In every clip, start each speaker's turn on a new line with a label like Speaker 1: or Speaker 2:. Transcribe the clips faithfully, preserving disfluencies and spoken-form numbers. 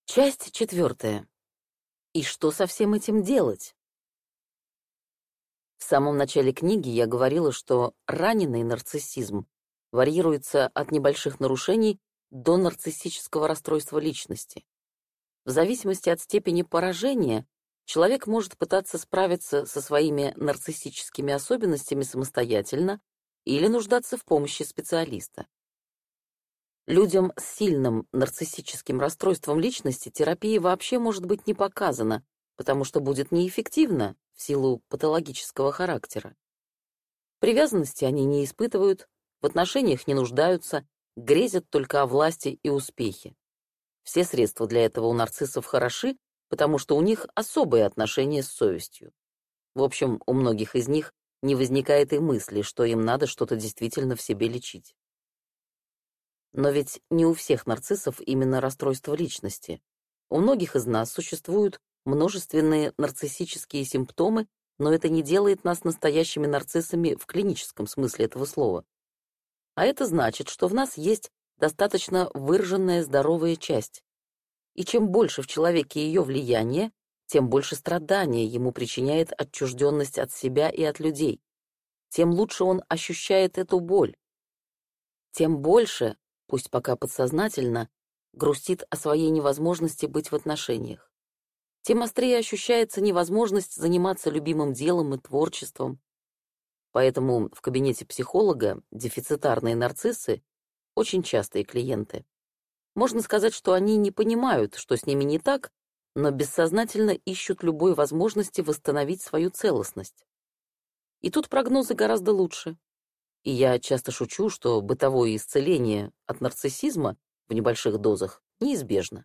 Speaker 1: Часть четвертая. И что со всем этим делать? В самом начале книги я говорила, что раненый нарциссизм варьируется от небольших нарушений до нарциссического расстройства личности. В зависимости от степени поражения человек может пытаться справиться со своими нарциссическими особенностями самостоятельно или нуждаться в помощи специалиста. Людям с сильным нарциссическим расстройством личности терапия вообще может быть не показана, потому что будет неэффективна в силу патологического характера. Привязанности они не испытывают, в отношениях не нуждаются, грезят только о власти и успехе. Все средства для этого у нарциссов хороши, потому что у них особые отношения с совестью. В общем, у многих из них не возникает и мысли, что им надо что-то действительно в себе лечить. Но ведь не у всех нарциссов именно расстройство личности. У многих из нас существуют множественные нарциссические симптомы, но это не делает нас настоящими нарциссами в клиническом смысле этого слова. А это значит, что в нас есть достаточно выраженная здоровая часть. И чем больше в человеке ее влияния, тем больше страдания ему причиняет отчужденность от себя и от людей. Тем лучше он ощущает эту боль. Тем больше, пусть пока подсознательно, грустит о своей невозможности быть в отношениях. Тем острее ощущается невозможность заниматься любимым делом и творчеством. Поэтому в кабинете психолога дефицитарные нарциссы очень частые клиенты. Можно сказать, что они не понимают, что с ними не так, но бессознательно ищут любой возможности восстановить свою целостность. И тут прогнозы гораздо лучше. И я часто шучу, что бытовое исцеление от нарциссизма в небольших дозах неизбежно.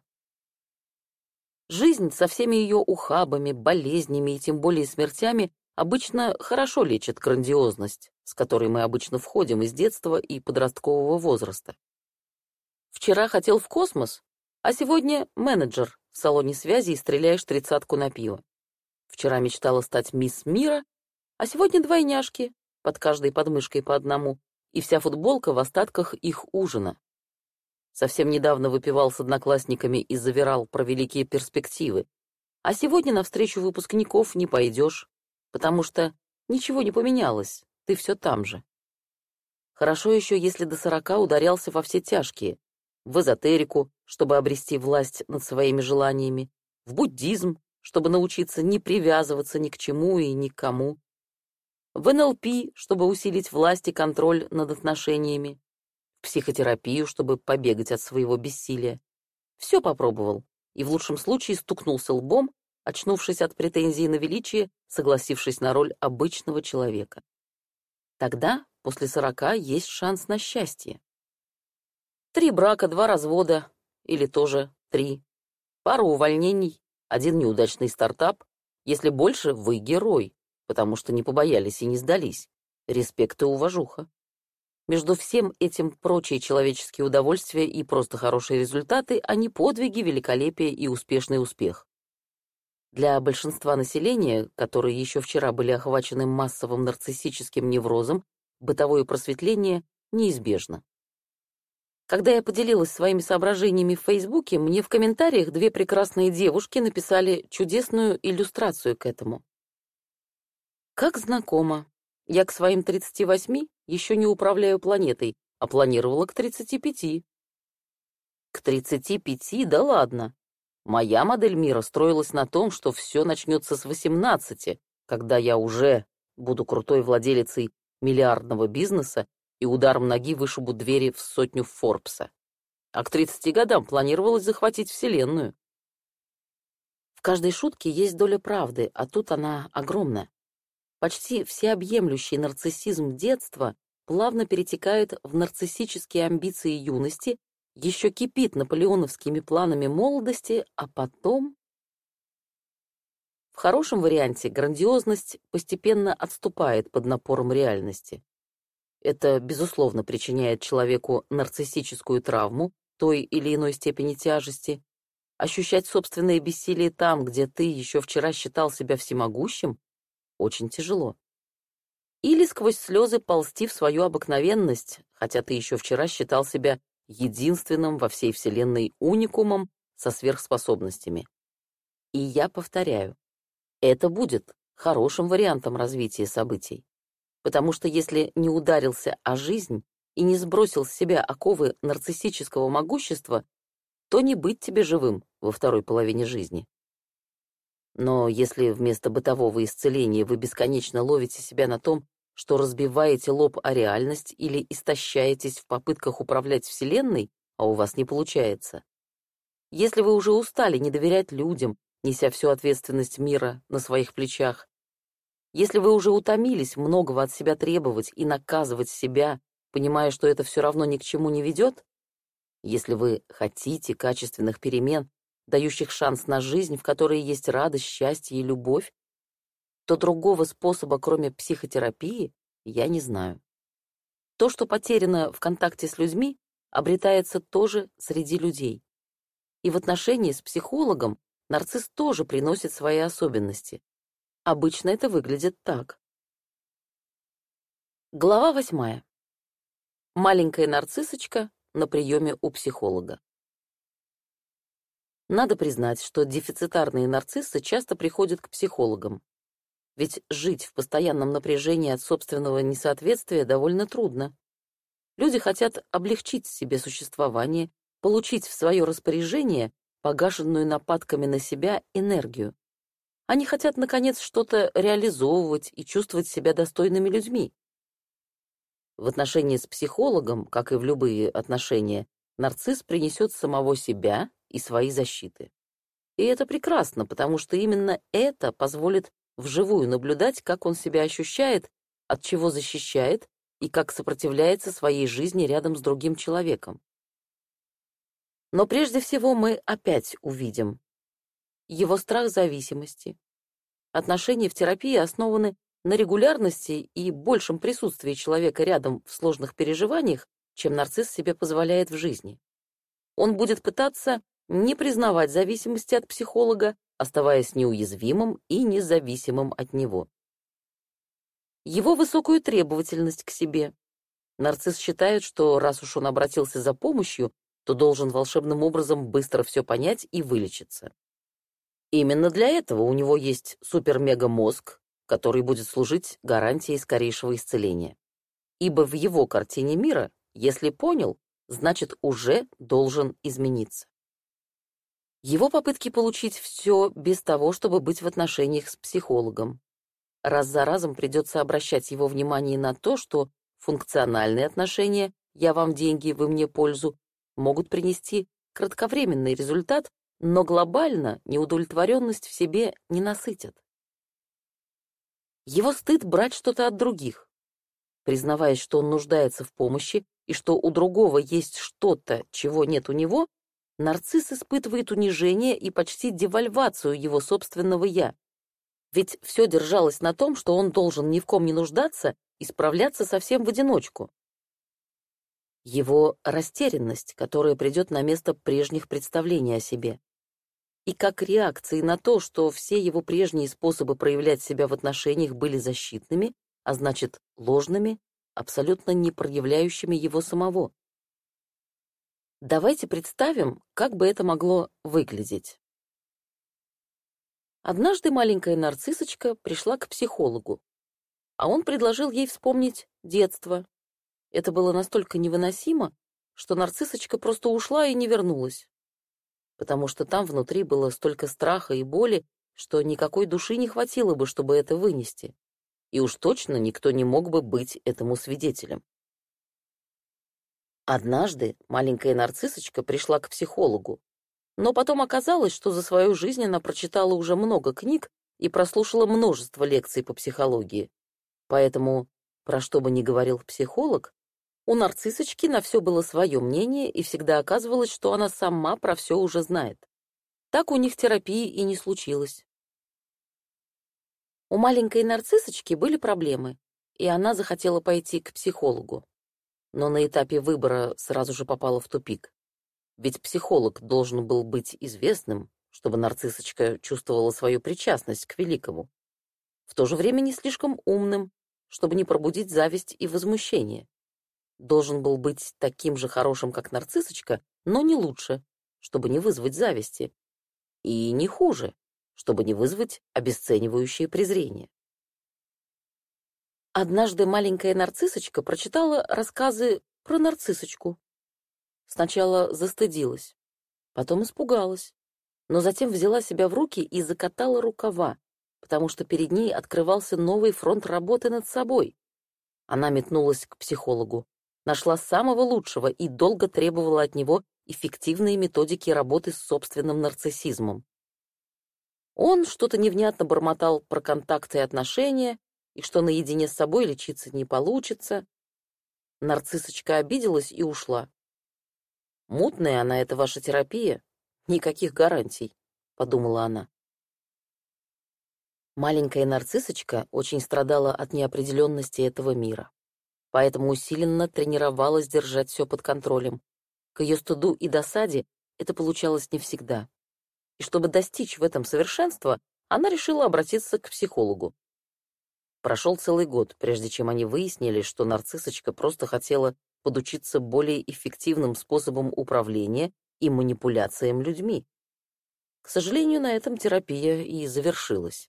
Speaker 1: Жизнь со всеми ее ухабами, болезнями и тем более смертями обычно хорошо лечит грандиозность, с которой мы обычно входим из детства и подросткового возраста. Вчера хотел в космос, а сегодня менеджер в салоне связи и стреляешь тридцатку на пиво. Вчера мечтала стать мисс мира, а сегодня двойняшки, под каждой подмышкой по одному, и вся футболка в остатках их ужина. Совсем недавно выпивал с одноклассниками и завирал про великие перспективы, а сегодня на встречу выпускников не пойдешь, потому что ничего не поменялось, ты все там же. Хорошо еще, если до сорока ударялся во все тяжкие, в эзотерику, чтобы обрести власть над своими желаниями, в буддизм, чтобы научиться не привязываться ни к чему и ни к кому, в эн эл пи, чтобы усилить власть и контроль над отношениями, в психотерапию, чтобы побегать от своего бессилия. Все попробовал, и в лучшем случае стукнулся лбом, очнувшись от претензий на величие, согласившись на роль обычного человека. Тогда, после сорока, есть шанс на счастье. Три брака, два развода, или тоже три. Пару увольнений, один неудачный стартап. Если больше, вы герой, потому что не побоялись и не сдались. Респект и уважуха. Между всем этим прочие человеческие удовольствия и просто хорошие результаты, а не подвиги, великолепие и успешный успех. Для большинства населения, которые еще вчера были охвачены массовым нарциссическим неврозом, бытовое просветление неизбежно. Когда я поделилась своими соображениями в Фейсбуке, мне в комментариях две прекрасные девушки написали чудесную иллюстрацию к этому. Как знакомо. Я к своим тридцати восьми еще не управляю планетой, а планировала к тридцати пяти. К тридцати пяти? Да ладно. Моя модель мира строилась на том, что все начнется с восемнадцати, когда я уже буду крутой владелицей миллиардного бизнеса и ударом ноги вышибу двери в сотню Форбса. А к тридцати годам планировалось захватить Вселенную. В каждой шутке есть доля правды, а тут она огромная. Почти всеобъемлющий нарциссизм детства плавно перетекает в нарциссические амбиции юности, еще кипит наполеоновскими планами молодости, а потом... В хорошем варианте грандиозность постепенно отступает под напором реальности. Это, безусловно, причиняет человеку нарциссическую травму той или иной степени тяжести. Ощущать собственное бессилие там, где ты еще вчера считал себя всемогущим, очень тяжело. Или сквозь слезы ползти в свою обыкновенность, хотя ты еще вчера считал себя единственным во всей вселенной уникумом со сверхспособностями. И я повторяю, это будет хорошим вариантом развития событий. Потому что если не ударился о жизнь и не сбросил с себя оковы нарциссического могущества, то не быть тебе живым во второй половине жизни. Но если вместо бытового исцеления вы бесконечно ловите себя на том, что разбиваете лоб о реальность или истощаетесь в попытках управлять Вселенной, а у вас не получается, если вы уже устали не доверять людям, неся всю ответственность мира на своих плечах, если вы уже утомились многого от себя требовать и наказывать себя, понимая, что это все равно ни к чему не ведет, если вы хотите качественных перемен, дающих шанс на жизнь, в которой есть радость, счастье и любовь, то другого способа, кроме психотерапии, я не знаю. То, что потеряно в контакте с людьми, обретается тоже среди людей. И в отношении с психологом нарцисс тоже приносит свои особенности. Обычно это выглядит так. Глава восьмая. Маленькая нарциссочка на приеме у психолога. Надо признать, что дефицитарные нарциссы часто приходят к психологам. Ведь жить в постоянном напряжении от собственного несоответствия довольно трудно. Люди хотят облегчить себе существование, получить в свое распоряжение погашенную нападками на себя энергию. Они хотят, наконец, что-то реализовывать и чувствовать себя достойными людьми. В отношении с психологом, как и в любые отношения, нарцисс принесет самого себя и свои защиты. И это прекрасно, потому что именно это позволит вживую наблюдать, как он себя ощущает, от чего защищает и как сопротивляется своей жизни рядом с другим человеком. Но прежде всего мы опять увидим его страх зависимости. Отношения в терапии основаны на регулярности и большем присутствии человека рядом в сложных переживаниях, чем нарцисс себе позволяет в жизни. Он будет пытаться не признавать зависимости от психолога, оставаясь неуязвимым и независимым от него. Его высокую требовательность к себе. Нарцисс считает, что раз уж он обратился за помощью, то должен волшебным образом быстро все понять и вылечиться. Именно для этого у него есть супер-мега-мозг, который будет служить гарантией скорейшего исцеления. Ибо в его картине мира, если понял, значит уже должен измениться. Его попытки получить все без того, чтобы быть в отношениях с психологом. Раз за разом придется обращать его внимание на то, что функциональные отношения «я вам деньги, вы мне пользу» могут принести кратковременный результат, но глобально неудовлетворенность в себе не насытят. Его стыд брать что-то от других. Признаваясь, что он нуждается в помощи и что у другого есть что-то, чего нет у него, нарцисс испытывает унижение и почти девальвацию его собственного «я». Ведь все держалось на том, что он должен ни в ком не нуждаться и справляться совсем в одиночку. Его растерянность, которая придет на место прежних представлений о себе. И как реакции на то, что все его прежние способы проявлять себя в отношениях были защитными, а значит, ложными, абсолютно не проявляющими его самого. Давайте представим, как бы это могло выглядеть. Однажды маленькая нарциссочка пришла к психологу, а он предложил ей вспомнить детство. Это было настолько невыносимо, что нарциссочка просто ушла и не вернулась, потому что там внутри было столько страха и боли, что никакой души не хватило бы, чтобы это вынести, и уж точно никто не мог бы быть этому свидетелем. Однажды маленькая нарциссочка пришла к психологу, но потом оказалось, что за свою жизнь она прочитала уже много книг и прослушала множество лекций по психологии. Поэтому, про что бы ни говорил психолог, у нарциссочки на все было свое мнение, и всегда оказывалось, что она сама про все уже знает. Так у них терапии и не случилось. У маленькой нарциссочки были проблемы, и она захотела пойти к психологу. Но на этапе выбора сразу же попала в тупик. Ведь психолог должен был быть известным, чтобы нарциссочка чувствовала свою причастность к великому. В то же время не слишком умным, чтобы не пробудить зависть и возмущение. Должен был быть таким же хорошим, как нарциссочка, но не лучше, чтобы не вызвать зависти, и не хуже, чтобы не вызвать обесценивающее презрение. Однажды маленькая нарциссочка прочитала рассказы про нарциссочку. Сначала застыдилась, потом испугалась, но затем взяла себя в руки и закатала рукава, потому что перед ней открывался новый фронт работы над собой. Она метнулась к психологу, нашла самого лучшего и долго требовала от него эффективные методики работы с собственным нарциссизмом. Он что-то невнятно бормотал про контакты и отношения, и что наедине с собой лечиться не получится. Нарциссочка обиделась и ушла. «Мутная она, эта ваша терапия, никаких гарантий», — подумала она. Маленькая нарциссочка очень страдала от неопределенности этого мира, поэтому усиленно тренировалась держать все под контролем. К ее стыду и досаде это получалось не всегда. И чтобы достичь в этом совершенства, она решила обратиться к психологу. Прошел целый год, прежде чем они выяснили, что нарциссочка просто хотела подучиться более эффективным способам управления и манипуляциям людьми. К сожалению, на этом терапия и завершилась.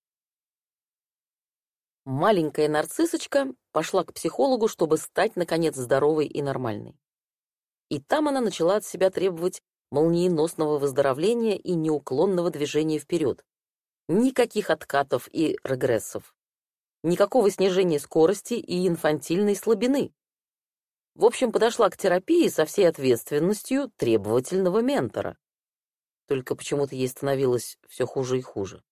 Speaker 1: Маленькая нарциссочка пошла к психологу, чтобы стать, наконец, здоровой и нормальной. И там она начала от себя требовать молниеносного выздоровления и неуклонного движения вперед. Никаких откатов и регрессов. Никакого снижения скорости и инфантильной слабины. В общем, подошла к терапии со всей ответственностью требовательного ментора. Только почему-то ей становилось все хуже и хуже.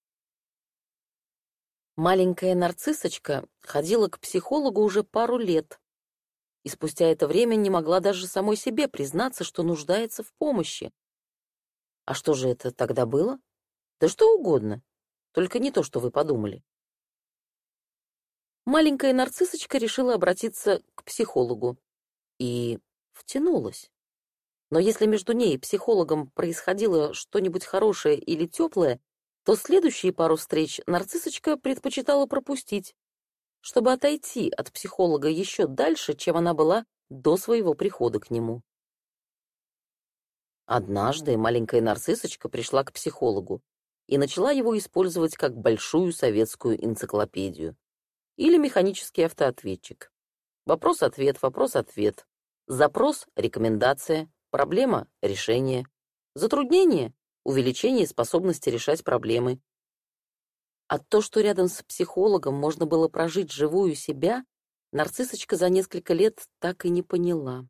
Speaker 1: Маленькая нарциссочка ходила к психологу уже пару лет, и спустя это время не могла даже самой себе признаться, что нуждается в помощи. А что же это тогда было? Да что угодно, только не то, что вы подумали. Маленькая нарциссочка решила обратиться к психологу и втянулась. Но если между ней и психологом происходило что-нибудь хорошее или теплое, то следующие пару встреч нарциссочка предпочитала пропустить, чтобы отойти от психолога еще дальше, чем она была до своего прихода к нему. Однажды маленькая нарциссочка пришла к психологу и начала его использовать как большую советскую энциклопедию или механический автоответчик. Вопрос-ответ, вопрос-ответ. Запрос — рекомендация, проблема — решение, затруднение — увеличение способности решать проблемы. А то, что рядом с психологом можно было прожить живую себя, нарциссочка за несколько лет так и не поняла.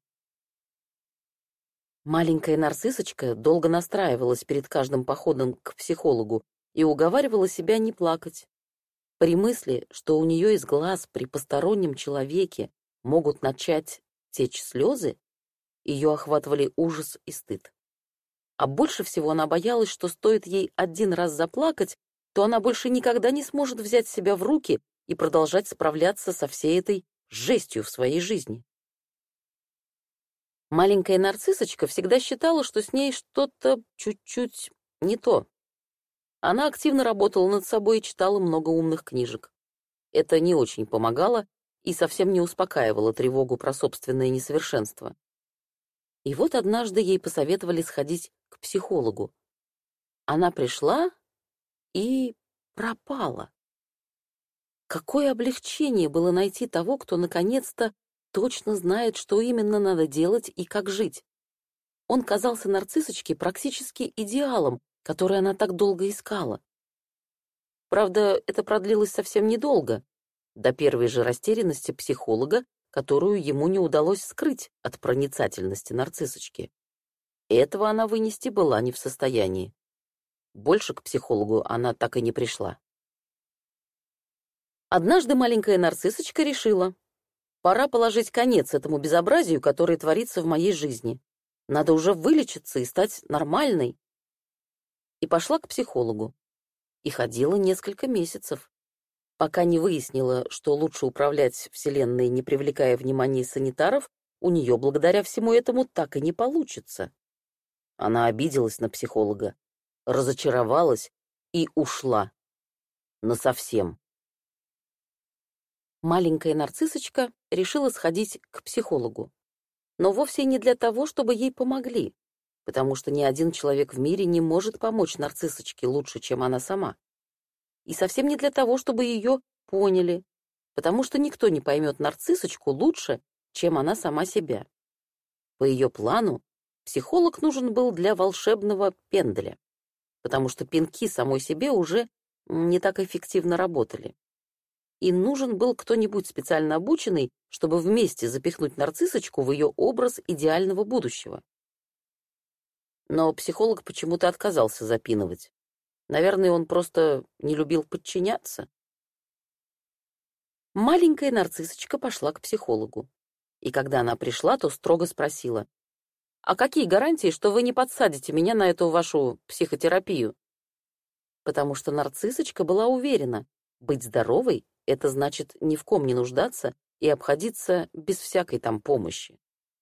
Speaker 1: Маленькая нарциссочка долго настраивалась перед каждым походом к психологу и уговаривала себя не плакать. При мысли, что у нее из глаз при постороннем человеке могут начать течь слезы, ее охватывали ужас и стыд. А больше всего она боялась, что стоит ей один раз заплакать, то она больше никогда не сможет взять себя в руки и продолжать справляться со всей этой жестью в своей жизни. Маленькая нарциссочка всегда считала, что с ней что-то чуть-чуть не то. Она активно работала над собой и читала много умных книжек. Это не очень помогало и совсем не успокаивало тревогу про собственное несовершенство. И вот однажды ей посоветовали сходить к психологу. Она пришла и пропала. Какое облегчение было найти того, кто наконец-то точно знает, что именно надо делать и как жить. Он казался нарциссочке практически идеалом, который она так долго искала. Правда, это продлилось совсем недолго, до первой же растерянности психолога, которую ему не удалось скрыть от проницательности нарциссочки. Этого она вынести была не в состоянии. Больше к психологу она так и не пришла. Однажды маленькая нарциссочка решила: пора положить конец этому безобразию, которое творится в моей жизни. Надо уже вылечиться и стать нормальной. И пошла к психологу. И ходила несколько месяцев, пока не выяснила, что лучше управлять Вселенной, не привлекая внимания санитаров, у нее благодаря всему этому так и не получится. Она обиделась на психолога, разочаровалась и ушла. Насовсем. Маленькая нарциссочка решила сходить к психологу, но вовсе не для того, чтобы ей помогли, потому что ни один человек в мире не может помочь нарциссочке лучше, чем она сама. И совсем не для того, чтобы ее поняли, потому что никто не поймет нарциссочку лучше, чем она сама себя. По ее плану, психолог нужен был для волшебного пенделя, потому что пинки самой себе уже не так эффективно работали. И нужен был кто-нибудь специально обученный, чтобы вместе запихнуть нарциссочку в ее образ идеального будущего. Но психолог почему-то отказался запинывать. Наверное, он просто не любил подчиняться. Маленькая нарциссочка пошла к психологу. И когда она пришла, то строго спросила: «А какие гарантии, что вы не подсадите меня на эту вашу психотерапию?» Потому что нарциссочка была уверена, быть здоровой — это значит ни в ком не нуждаться и обходиться без всякой там помощи.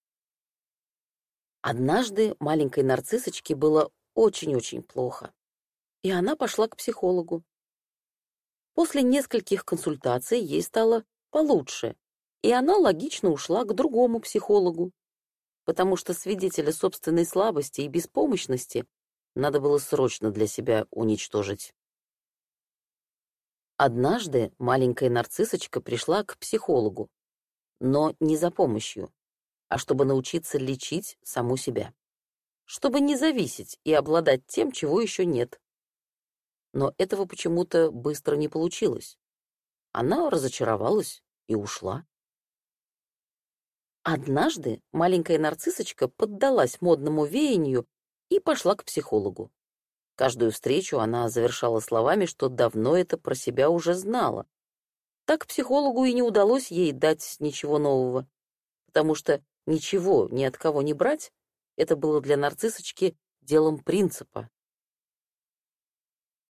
Speaker 1: Однажды маленькой нарциссочке было очень-очень плохо, и она пошла к психологу. После нескольких консультаций ей стало получше, и она логично ушла к другому психологу, потому что свидетеля собственной слабости и беспомощности надо было срочно для себя уничтожить. Однажды маленькая нарциссочка пришла к психологу, но не за помощью, а чтобы научиться лечить саму себя, чтобы не зависеть и обладать тем, чего еще нет. Но этого почему-то быстро не получилось. Она разочаровалась и ушла. Однажды маленькая нарциссочка поддалась модному веянию и пошла к психологу. Каждую встречу она завершала словами, что давно это про себя уже знала. Так психологу и не удалось ей дать ничего нового, потому что ничего ни от кого не брать — это было для нарциссочки делом принципа.